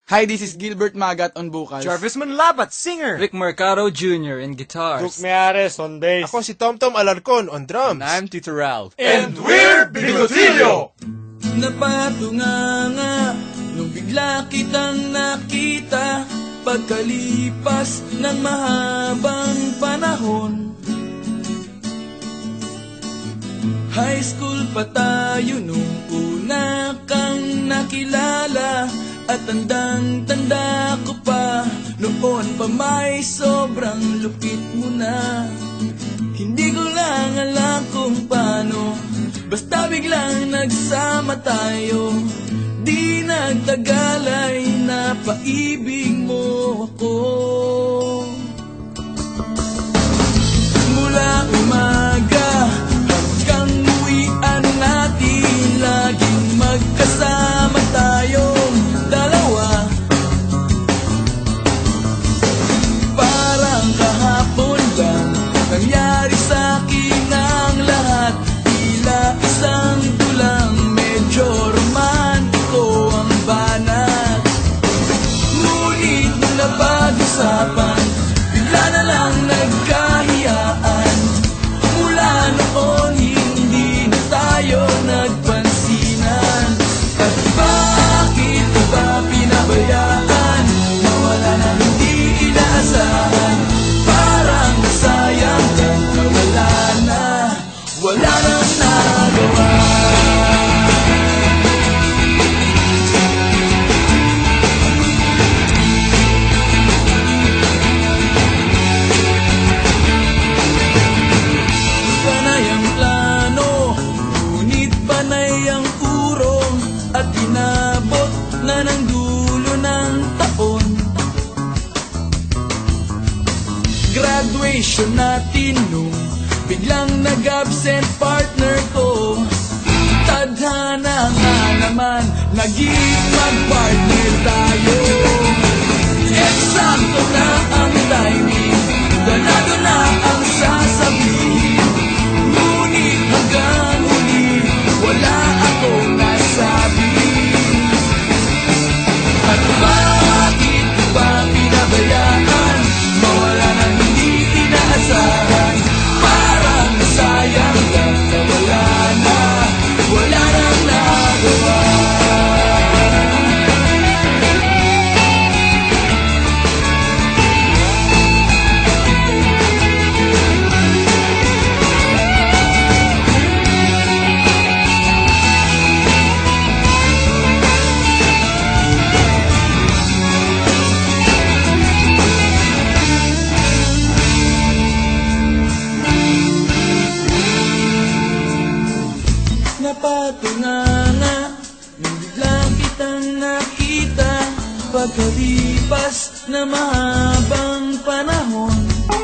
Hi, this is Gilbert Magat on vocals. Jarvis Manlabat, singer. Rick Mercado Jr. in guitars. Brooke Meares on bass. Ako si Tomtom Alarcon on drums. And I'm Tito Ralph. And we're Bigotillo! Napatunganga nung bigla kitang nakita pagkalipas ng mahabang panahon. High school pa tayo nung una kang nakilala. At tandang-tanda ko pa, noon pa may sobrang lupit mo na. Hindi ko lang alam kung paano, basta biglang nagsama tayo. Di nagtagal ay napaibig mo ako. Mula umaga hanggang uwian natin, laging magkasama tayo. Nangyari sa'kin ang lahat, tila isang tulang, medyo romantiko ang banat. Ngunit nung napag-usapan, bigla na lang nagkahiyaan. Mula noon hindi na tayo nagpansinan. At bakit ba pinabayaan, nawala na hindi inaasahan? Parang sayang lang na wala nang nagawa. Panay ang plano, ngunit panay ang urong, at inabot na ng dulo ng taon. Graduation natin nung biglang nag-absent partner ko. Tadhana nga naman, naging mag-partner tayo. Eksakto na ang timing, ganado na ang sasabihin. Ngunit hanggang huli, wala akong nasabi. At bakit ba pinabayaan, mawala na hindi inaasahan? Parang sayang lang na wala nang nagawa. Napatunganga nung biglang kitang nakita pagkalipas na mahabang panahon.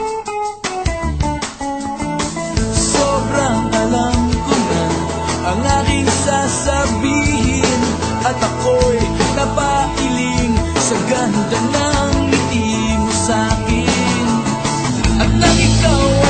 Sobrang alam ko na ang aking sasabihin, at ako'y napailing sa ganda ng ngiti mo sa'kin. At nang ikaw